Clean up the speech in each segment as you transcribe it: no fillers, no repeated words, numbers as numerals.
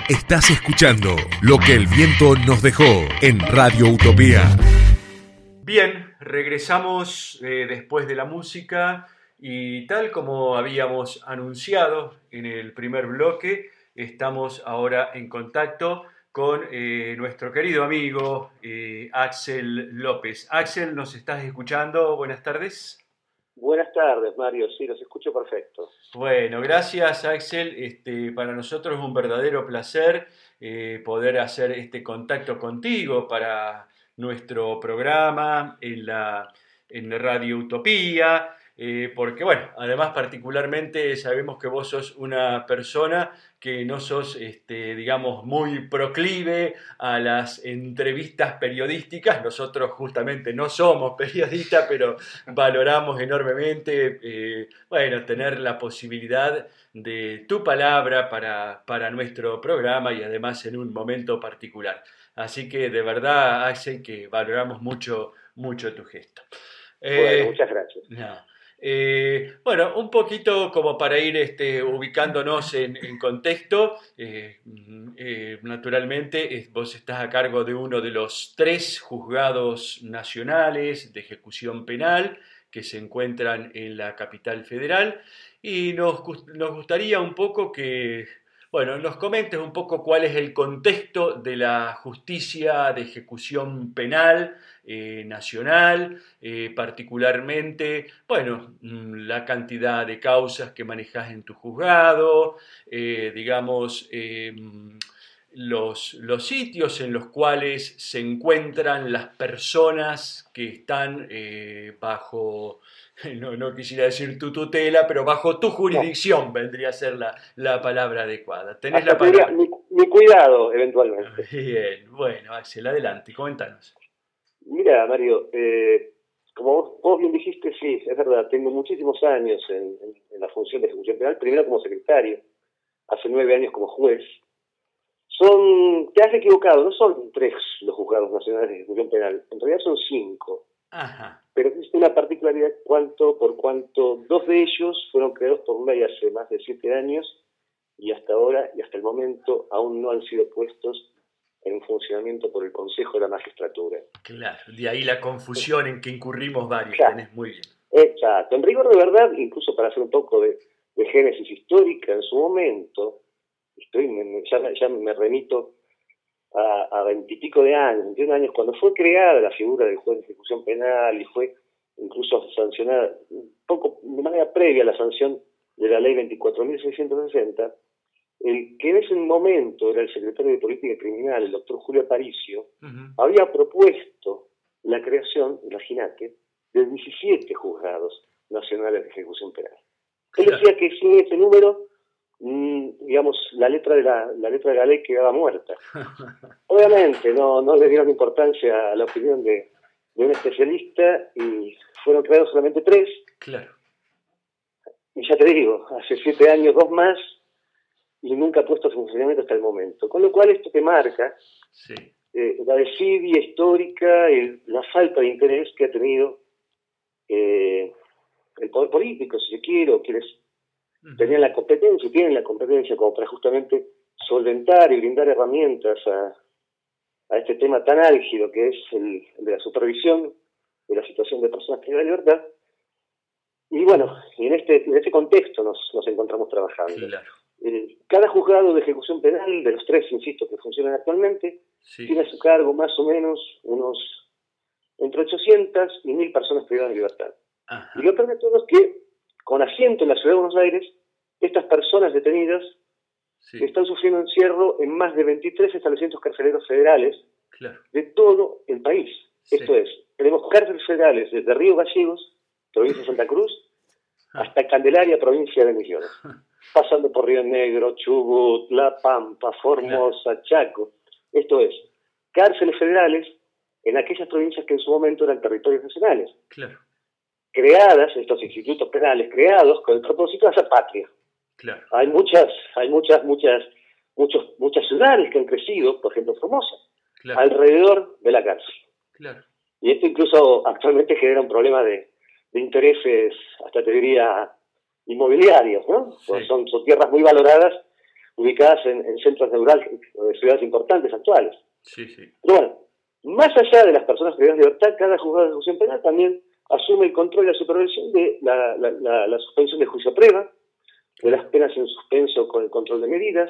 Estás escuchando Lo que el viento nos dejó en Radio Utopía. Bien, regresamos después de la música y tal como habíamos anunciado en el primer bloque, estamos ahora en contacto con nuestro querido amigo Axel López. Axel, ¿nos estás escuchando? Buenas tardes. Buenas tardes, Mario. Sí, los escucho perfecto. Bueno, gracias, Axel. Para nosotros es un verdadero placer poder hacer este contacto contigo para nuestro programa en la Radio Utopía, porque, bueno, además particularmente sabemos que vos sos una persona que no sos, digamos, muy proclive a las entrevistas periodísticas. Nosotros justamente no somos periodistas, pero valoramos enormemente, bueno, tener la posibilidad de tu palabra para nuestro programa y además en un momento particular. Así que de verdad, Axel, que valoramos mucho, mucho tu gesto. Bueno, muchas gracias. No. Bueno, un poquito como para ir ubicándonos en contexto, naturalmente vos estás a cargo de uno de los 3 juzgados nacionales de ejecución penal que se encuentran en la capital federal y nos gustaría un poco que, bueno, nos comentes un poco cuál es el contexto de la justicia de ejecución penal nacional, particularmente, bueno, la cantidad de causas que manejas en tu juzgado, digamos, los sitios en los cuales se encuentran las personas que están bajo, no quisiera decir tu tutela, pero bajo tu jurisdicción vendría a ser la palabra adecuada. Tenés hasta la palabra. Mi cuidado, eventualmente. Bien, bueno, Axel, adelante, coméntanos. Mira, Mario, como vos bien dijiste, sí, es verdad, tengo muchísimos años en la función de ejecución penal, primero como secretario, hace 9 años como juez. Te has equivocado, no son 3 los juzgados nacionales de ejecución penal, en realidad son 5. Ajá. Pero existe una particularidad por cuanto 2 de ellos fueron creados por ley hace más de 7 años y hasta ahora y hasta el momento aún no han sido puestos en funcionamiento por el Consejo de la Magistratura. Claro, de ahí la confusión en que incurrimos varios, Claro. Tenés muy bien. Exacto. En rigor de verdad, incluso para hacer un poco de génesis histórica, en su momento, ya me remito a 20 y pico de años, 21 años, cuando fue creada la figura del juez de ejecución penal y fue incluso sancionada un poco de manera previa a la sanción de la ley 24.660, el que en ese momento era el secretario de Política Criminal, el doctor Julio Aparicio, había propuesto la creación, imagínate, de 17 juzgados nacionales de ejecución penal. Él decía que sin ese número, digamos, la letra de la ley quedaba muerta. Obviamente no le dieron importancia a la opinión de un especialista y fueron creados solamente 3. Claro. Y ya te digo, hace 7 años 2 más y nunca puesto en funcionamiento hasta el momento. Con lo cual esto te marca Sí. La desidia histórica, la falta de interés que ha tenido el poder político, si se quiere, o quienes tenían la competencia y tienen la competencia como para justamente solventar y brindar herramientas a este tema tan álgido que es el de la supervisión de la situación de personas privadas de libertad. Y bueno, en este contexto nos encontramos trabajando. Claro. Cada juzgado de ejecución penal, de los 3, insisto, que funcionan actualmente, Sí. tiene a su cargo más o menos entre 800 y 1.000 personas privadas de libertad. Ajá. Y lo peor de todo es que, con asiento en la Ciudad de Buenos Aires, estas personas detenidas están sufriendo encierro en más de 23 establecimientos carceleros federales de todo el país. Sí. Esto es, tenemos cárceles federales desde Río Gallegos, provincia de Santa Cruz, hasta Candelaria, provincia de Misiones, pasando por Río Negro, Chubut, La Pampa, Formosa, Chaco. Esto es, cárceles federales en aquellas provincias que en su momento eran territorios nacionales. Claro. Creadas, estos institutos penales creados con el propósito de hacer patria. Claro. Hay muchas ciudades que han crecido, por ejemplo Formosa, alrededor de la cárcel. Claro. Y esto incluso actualmente genera un problema de intereses, hasta te diría, inmobiliarios, ¿no? Sí. Son tierras muy valoradas ubicadas en centros neurálgicos de ciudades importantes actuales. Sí, sí. Pero bueno, más allá de las personas privadas de libertad, cada juzgado de ejecución penal también asume el control y la supervisión de la suspensión de juicio prueba, de las penas en suspenso con el control de medidas,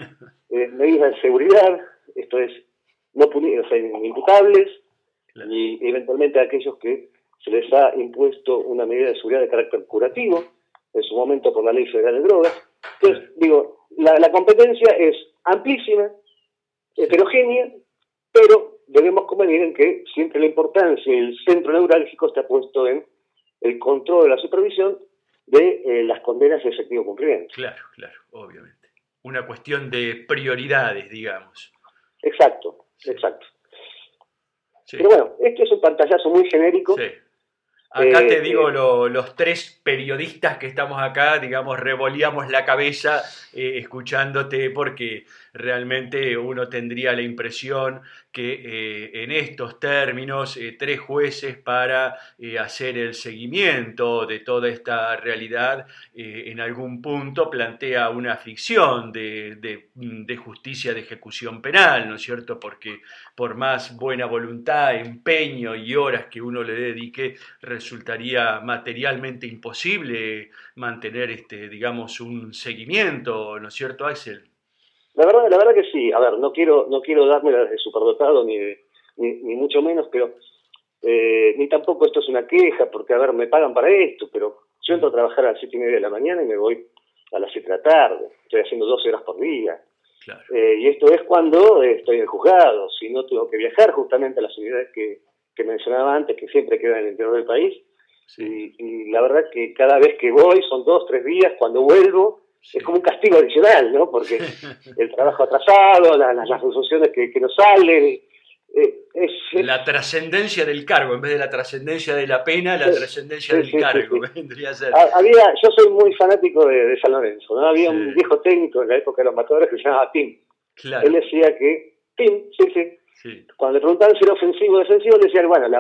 medidas de seguridad, esto es, no punidos, o sea, imputables, Claro. y eventualmente a aquellos que se les ha impuesto una medida de seguridad de carácter curativo, en su momento por la Ley Federal de Drogas. Entonces, digo, la competencia es amplísima, heterogénea, pero debemos convenir en que siempre la importancia y el centro neurálgico está puesto en el control de la supervisión de las condenas de efectivo cumplimiento. Claro, obviamente. Una cuestión de prioridades, digamos. Exacto, exacto. Sí. Pero bueno, esto es un pantallazo muy genérico. Sí. Acá te digo, los tres periodistas que estamos acá, digamos, revoleamos la cabeza escuchándote, porque realmente uno tendría la impresión que en estos términos, tres jueces para hacer el seguimiento de toda esta realidad, en algún punto plantea una ficción de justicia de ejecución penal, ¿no es cierto? Porque por más buena voluntad, empeño y horas que uno le dedique, resultaría materialmente imposible mantener, digamos, un seguimiento, ¿no es cierto, Axel? La verdad que sí. A ver, no quiero darme de superdotado ni mucho menos, pero ni tampoco esto es una queja, porque, a ver, me pagan para esto, pero yo entro a trabajar a las 7:30 de la mañana y me voy a las 7 de la tarde. Estoy haciendo 12 horas por día. Claro. Y esto es cuando estoy en el juzgado. Si no, tengo que viajar justamente a las unidades que mencionaba antes, que siempre quedan en el interior del país. Sí. Y la verdad que cada vez que voy, son 2 o 3 días, cuando vuelvo, sí, es como un castigo adicional, ¿no? Porque el trabajo atrasado, las resoluciones que no salen, la trascendencia del cargo, en vez de la trascendencia de la pena, la trascendencia del cargo, vendría a ser. Yo soy muy fanático de San Lorenzo, ¿no? Había un viejo técnico en la época de los matadores que se llamaba Tim. Claro. Él decía que, Tim, sí. Cuando le preguntaban si era ofensivo o defensivo, le decían, bueno,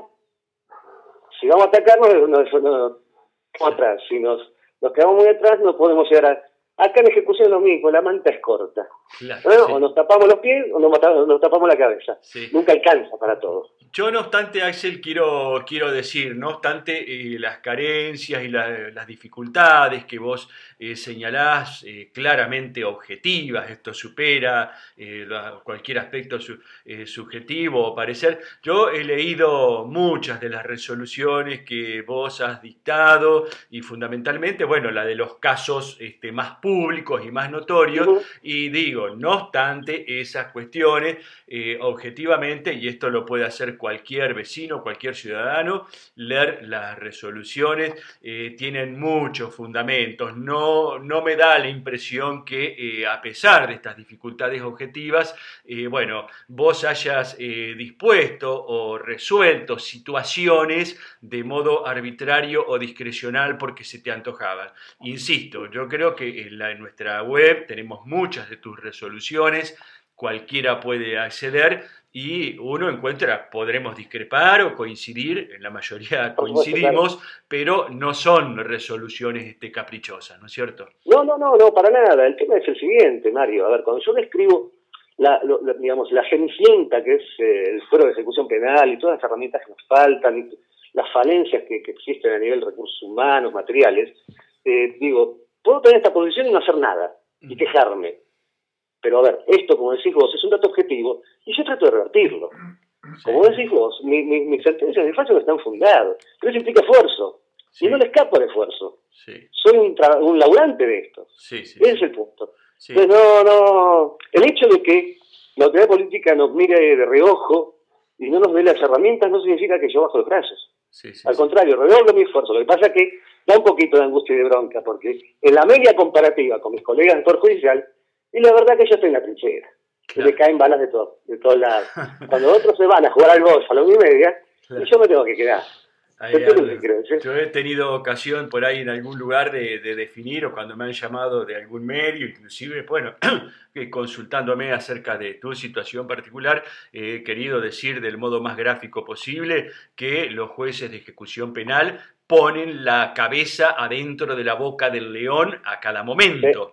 si vamos a atacarnos, no atrás. Si nos quedamos muy atrás, no podemos llegar a... Acá en ejecución es lo mismo, la manta es corta. Claro, ¿no? sí. O nos tapamos los pies o nos tapamos la cabeza. Sí. Nunca alcanza para todo. Yo, no obstante, Axel, quiero decir, no obstante las carencias y las dificultades que vos señalás, claramente objetivas, esto supera cualquier aspecto subjetivo o parecer. Yo he leído muchas de las resoluciones que vos has dictado y fundamentalmente, bueno, la de los casos más públicos y más notorios, y digo, no obstante esas cuestiones, objetivamente, y esto lo puede hacer cualquier vecino, cualquier ciudadano, leer las resoluciones, tienen muchos fundamentos. No me da la impresión que a pesar de estas dificultades objetivas, bueno, vos hayas dispuesto o resuelto situaciones de modo arbitrario o discrecional porque se te antojaban. Insisto, yo creo que en nuestra web tenemos muchas de tus resoluciones, cualquiera puede acceder y uno encuentra, podremos discrepar o coincidir, en la mayoría coincidimos, pero no son resoluciones caprichosas, ¿no es cierto? No, para nada. El tema es el siguiente, Mario. A ver, cuando yo describo digamos, la cenicienta que es el fuero de ejecución penal y todas las herramientas que nos faltan, y las falencias que existen a nivel de recursos humanos, materiales, digo, puedo tener esta posición y no hacer nada, y quejarme. Pero a ver, esto, como decís vos, es un dato objetivo, y yo trato de revertirlo. Como decís vos, mis sentencias de fallo no están fundadas, pero eso implica esfuerzo, y no le escapo al esfuerzo. Soy un laburante de esto. Ese es el punto. Entonces, el hecho de que la autoridad política nos mire de reojo y no nos dé las herramientas no significa que yo bajo los brazos. Al contrario, redoblo mi esfuerzo. Lo que pasa es que da un poquito de angustia y de bronca, porque en la media comparativa con mis colegas del Poder Judicial, y la verdad que yo estoy en la trinchera, y le caen balas de todos lados. Cuando otros se van a jugar al golf a la 1:30, y yo me tengo que quedar. Yo he tenido ocasión por ahí en algún lugar de definir, o cuando me han llamado de algún medio, inclusive, bueno, consultándome acerca de tu situación particular, he querido decir del modo más gráfico posible que los jueces de ejecución penal ponen la cabeza adentro de la boca del león a cada momento.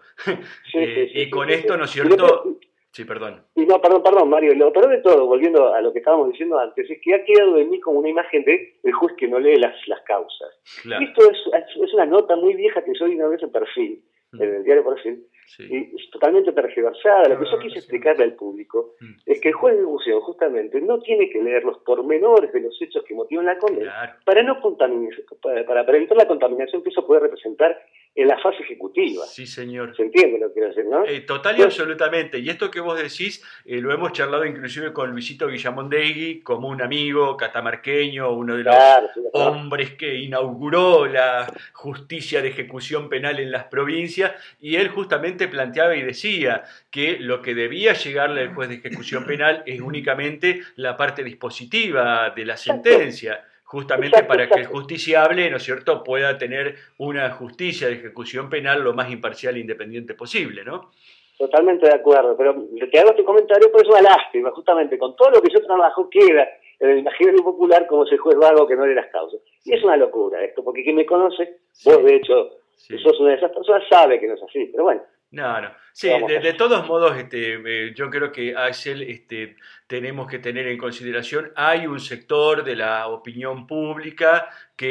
Y con esto, ¿no es cierto? Sí, perdón. Y no, perdón, Mario. Lo peor de todo, volviendo a lo que estábamos diciendo antes, es que ha quedado de mí como una imagen de el juez que no lee las causas. Claro. Y esto es una nota muy vieja que yo di una vez en Perfil, en el diario Perfil, y es totalmente tergiversada. Lo que yo quise explicarle al público es que el juez de ejecución justamente no tiene que leer los pormenores de los hechos que motivan la condena para no contaminar, para evitar la contaminación que eso puede representar en la fase ejecutiva. Sí, señor. ¿Se entiende lo que quiero decir, no? Total y absolutamente. Y esto que vos decís, lo hemos charlado inclusive con Luisito Guillamondegui, como un amigo catamarqueño, uno de los hombres que inauguró la justicia de ejecución penal en las provincias, y él justamente planteaba y decía que lo que debía llegarle al juez de ejecución penal es únicamente la parte dispositiva de la sentencia. Justamente para que el justiciable, ¿no es cierto?, pueda tener una justicia de ejecución penal lo más imparcial e independiente posible, ¿no? Totalmente de acuerdo, pero te hago este comentario, pero es una lástima, justamente con todo lo que yo trabajo queda en el imaginario popular como ese juez vago que no lee las causas. Y es una locura esto, porque quien me conoce, vos de hecho, sos una de esas personas, sabe que no es así, pero bueno. No. Sí, de todos modos, yo creo que, Axel, tenemos que tener en consideración, hay un sector de la opinión pública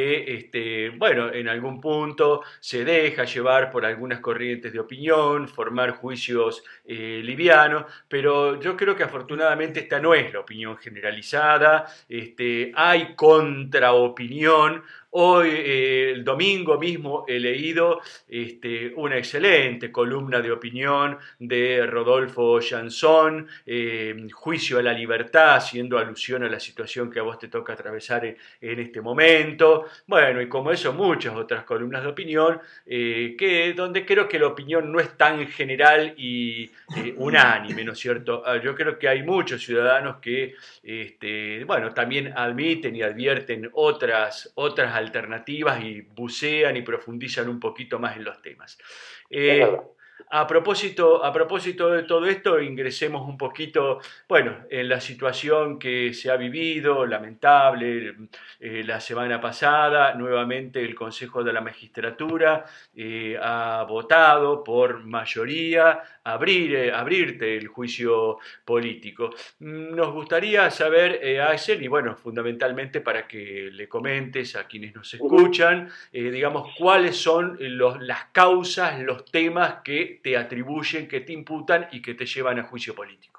que, bueno, en algún punto se deja llevar por algunas corrientes de opinión, formar juicios livianos, pero yo creo que afortunadamente esta no es la opinión generalizada, hay contraopinión. Hoy, el domingo mismo, he leído una excelente columna de opinión de Rodolfo Jansson, Juicio a la libertad, haciendo alusión a la situación que a vos te toca atravesar en este momento. Bueno, y como eso, muchas otras columnas de opinión, donde creo que la opinión no es tan general y unánime, ¿no es cierto? Yo creo que hay muchos ciudadanos que, bueno, también admiten y advierten otras alternativas y bucean y profundizan un poquito más en los temas. A propósito de todo esto, ingresemos un poquito, bueno, en la situación que se ha vivido, lamentable, la semana pasada. Nuevamente el Consejo de la Magistratura ha votado por mayoría abrirte el juicio político. Nos gustaría saber, Axel, y bueno, fundamentalmente para que le comentes a quienes nos escuchan, digamos, cuáles son las causas, los temas que te atribuyen, que te imputan y que te llevan a juicio político.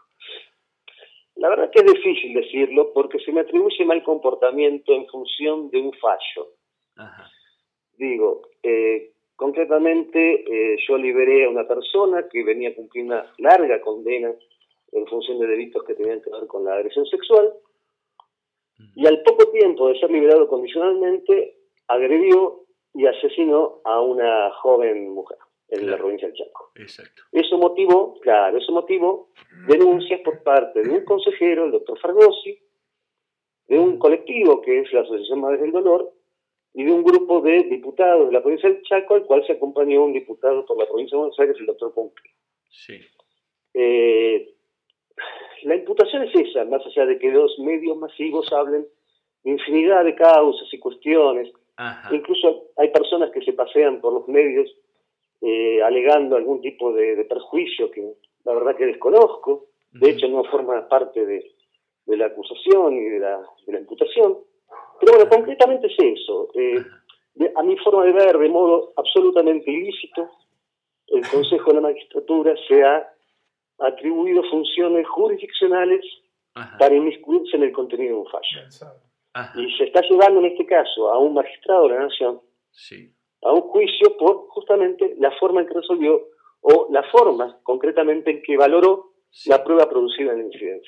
La verdad que es difícil decirlo porque se me atribuye mal comportamiento en función de un fallo. Ajá. Digo, concretamente yo liberé a una persona que venía cumpliendo una larga condena en función de delitos que tenían que ver con la agresión sexual, y al poco tiempo de ser liberado condicionalmente agredió y asesinó a una joven mujer en la provincia del Chaco. Exacto. Eso motivó denuncias por parte de un consejero, el doctor Fargosi, de un colectivo que es la Asociación Madres del Dolor, y de un grupo de diputados de la provincia del Chaco, al cual se acompañó un diputado por la provincia de Buenos Aires, el doctor Punque. Sí. La imputación es esa, más allá de que los medios masivos hablen de infinidad de causas y cuestiones. Ajá. Incluso hay personas que se pasean por los medios alegando algún tipo de perjuicio que la verdad que desconozco. De hecho no forma parte de la acusación y de la imputación. Pero bueno, concretamente es eso. A mi forma de ver, de modo absolutamente ilícito, el Consejo de la Magistratura se ha atribuido funciones jurisdiccionales para inmiscuirse en el contenido de un fallo. Y se está llevando en este caso a un magistrado de la Nación a un juicio por justamente la forma en que resolvió, o la forma concretamente en que valoró la prueba producida en la incidencia.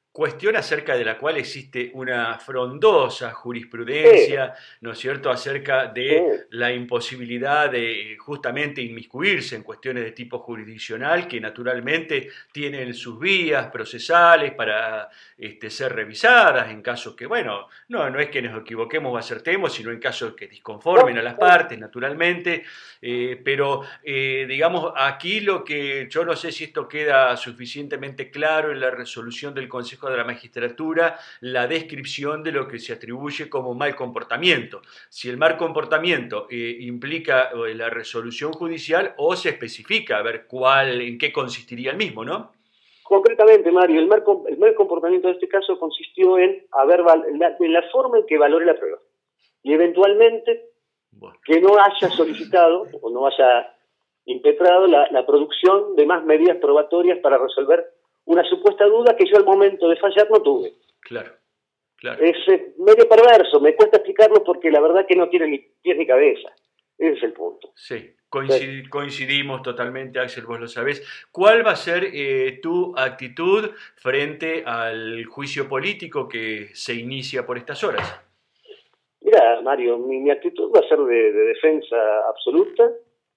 cuestión acerca de la cual existe una frondosa jurisprudencia, ¿no es cierto?, acerca de la imposibilidad de justamente inmiscuirse en cuestiones de tipo jurisdiccional que naturalmente tienen sus vías procesales para ser revisadas en caso que, bueno, no es que nos equivoquemos o acertemos, sino en casos que disconformen a las partes, naturalmente, pero digamos, aquí lo que yo no sé si esto queda suficientemente claro en la resolución del Consejo de la Magistratura, la descripción de lo que se atribuye como mal comportamiento. Si el mal comportamiento implica la resolución judicial o se especifica a ver en qué consistiría el mismo, ¿no? Concretamente, Mario, el mal comportamiento de este caso consistió en la forma en que valore la prueba y eventualmente que no haya solicitado o no haya impetrado la producción de más medidas probatorias para resolver una supuesta duda que yo al momento de fallar no tuve. Claro. Es medio perverso, me cuesta explicarlo porque la verdad que no tiene ni pies ni cabeza. Ese es el punto. Sí, coincidimos totalmente, Axel, vos lo sabés. ¿Cuál va a ser tu actitud frente al juicio político que se inicia por estas horas? Mira, Mario, mi actitud va a ser de defensa absoluta,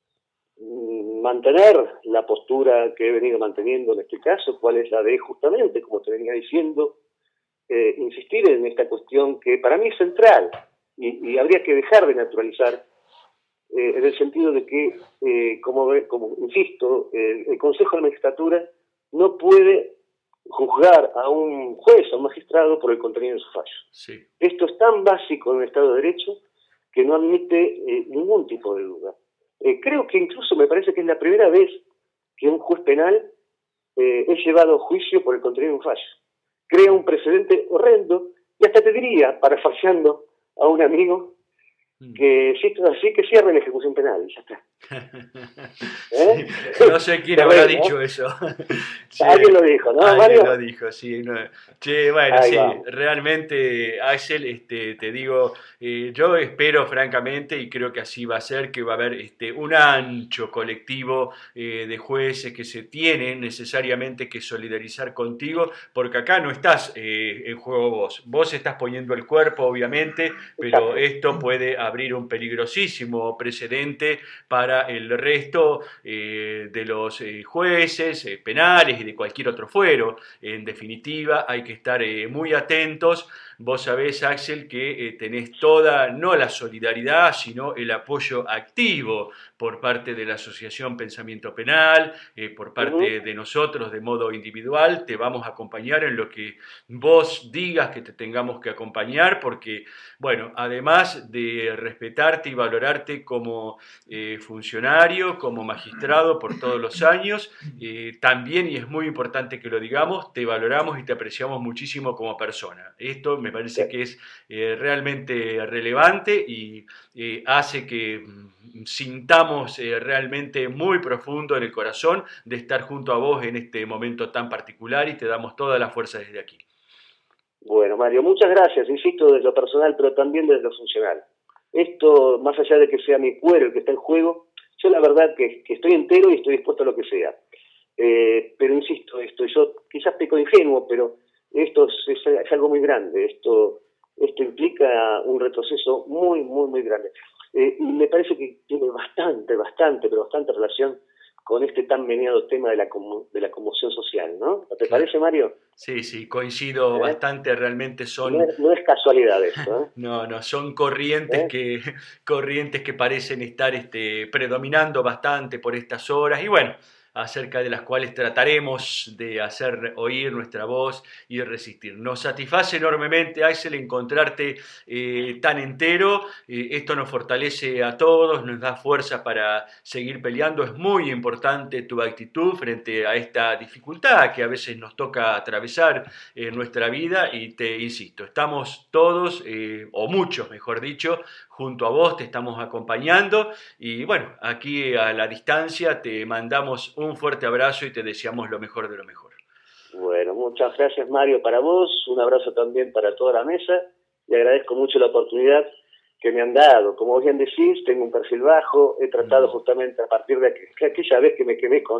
mantener la postura que he venido manteniendo en este caso, cuál es la de justamente, como te venía diciendo, insistir en esta cuestión que para mí es central y habría que dejar de naturalizar en el sentido de que, como insisto, el Consejo de la Magistratura no puede juzgar a un juez o un magistrado por el contenido de su fallo. Sí. Esto es tan básico en el Estado de Derecho que no admite ningún tipo de duda. Creo que incluso me parece que es la primera vez que un juez penal es llevado a juicio por el contenido de un fallo. Crea un precedente horrendo y hasta te diría, parafraseando a un amigo, que si esto es así, que cierren la ejecución penal y ya está. Sí, no sé quién habrá dicho eso. Sí, alguien lo dijo, ¿no, alguien Mario? Lo dijo, sí. No. Che, bueno, Ahí sí, vamos. realmente, Axel, te digo, yo espero francamente, y creo que así va a ser, que va a haber un ancho colectivo de jueces que se tienen necesariamente que solidarizar contigo, porque acá no estás en juego vos estás poniendo el cuerpo, obviamente, pero esto puede abrir un peligrosísimo precedente para el resto de los jueces penales y de cualquier otro fuero. En definitiva, hay que estar muy atentos. Vos sabés, Axel, que tenés toda, no la solidaridad, sino el apoyo activo por parte de la Asociación Pensamiento Penal, por parte de nosotros de modo individual. Te vamos a acompañar en lo que vos digas que te tengamos que acompañar, porque, bueno, además de respetarte y valorarte como funcionario, como magistrado por todos los años, también, y es muy importante que lo digamos, te valoramos y te apreciamos muchísimo como persona. Esto me parece que es realmente relevante y hace que sintamos realmente muy profundo en el corazón de estar junto a vos en este momento tan particular y te damos toda la fuerza desde aquí. Bueno, Mario, muchas gracias, insisto, desde lo personal, pero también desde lo funcional. Esto, más allá de que sea mi cuero el que está en juego, yo la verdad que estoy entero y estoy dispuesto a lo que sea. Pero insisto, yo quizás peco ingenuo, pero esto es algo muy grande. Esto implica un retroceso muy, muy, muy grande. Y me parece que tiene bastante relación con este tan meneado tema de la conmoción social, ¿no? ¿Te parece, Mario? Sí, coincido bastante, realmente son... No es casualidad esto, ¿eh? No, son corrientes que parecen estar predominando bastante por estas horas y bueno, acerca de las cuales trataremos de hacer oír nuestra voz y resistir. Nos satisface enormemente, Axel, encontrarte tan entero. Esto nos fortalece a todos, nos da fuerza para seguir peleando. Es muy importante tu actitud frente a esta dificultad que a veces nos toca atravesar en nuestra vida y te insisto, estamos todos, o muchos mejor dicho, junto a vos, te estamos acompañando y bueno, aquí a la distancia te mandamos un fuerte abrazo y te deseamos lo mejor de lo mejor. Bueno, muchas gracias, Mario, para vos, un abrazo también para toda la mesa y agradezco mucho la oportunidad que me han dado. Como bien decís, tengo un perfil bajo, he tratado justamente a partir de aquella vez que me quedé con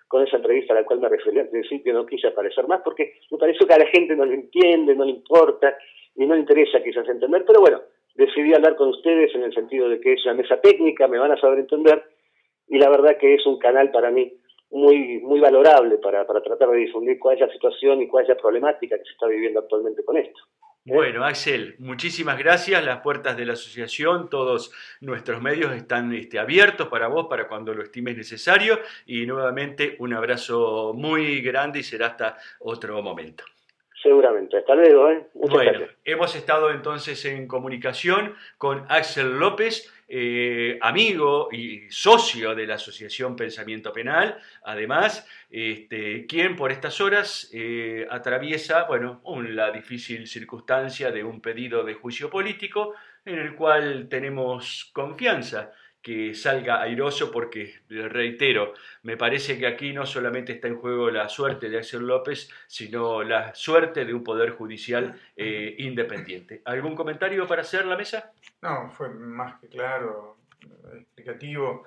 con esa entrevista a la cual me referí al principio, no quise aparecer más porque me pareció que a la gente no le entiende, no le importa y no le interesa quizás entender, pero bueno, decidí hablar con ustedes en el sentido de que es una mesa técnica, me van a saber entender, y la verdad que es un canal para mí muy muy valorable para tratar de difundir cuál es la situación y cuál es la problemática que se está viviendo actualmente con esto. Bueno, Axel, muchísimas gracias. Las puertas de la asociación, todos nuestros medios están abiertos para vos, para cuando lo estimes necesario. Y nuevamente un abrazo muy grande y será hasta otro momento. Seguramente. Hasta luego. Muchas gracias. Hemos estado entonces en comunicación con Axel López, amigo y socio de la Asociación Pensamiento Penal, además, quien por estas horas atraviesa, la difícil circunstancia de un pedido de juicio político en el cual tenemos confianza que salga airoso porque, reitero, me parece que aquí no solamente está en juego la suerte de Axel López, sino la suerte de un poder judicial independiente. ¿Algún comentario para hacer la mesa? No, fue más que claro, explicativo,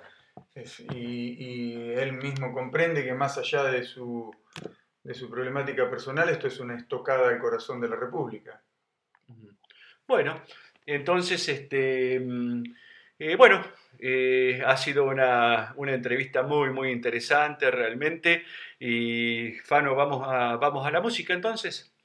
y él mismo comprende que más allá de su problemática personal, esto es una estocada al corazón de la República. Bueno, entonces, ha sido una entrevista muy, muy interesante realmente. Y Fano, vamos a la música entonces.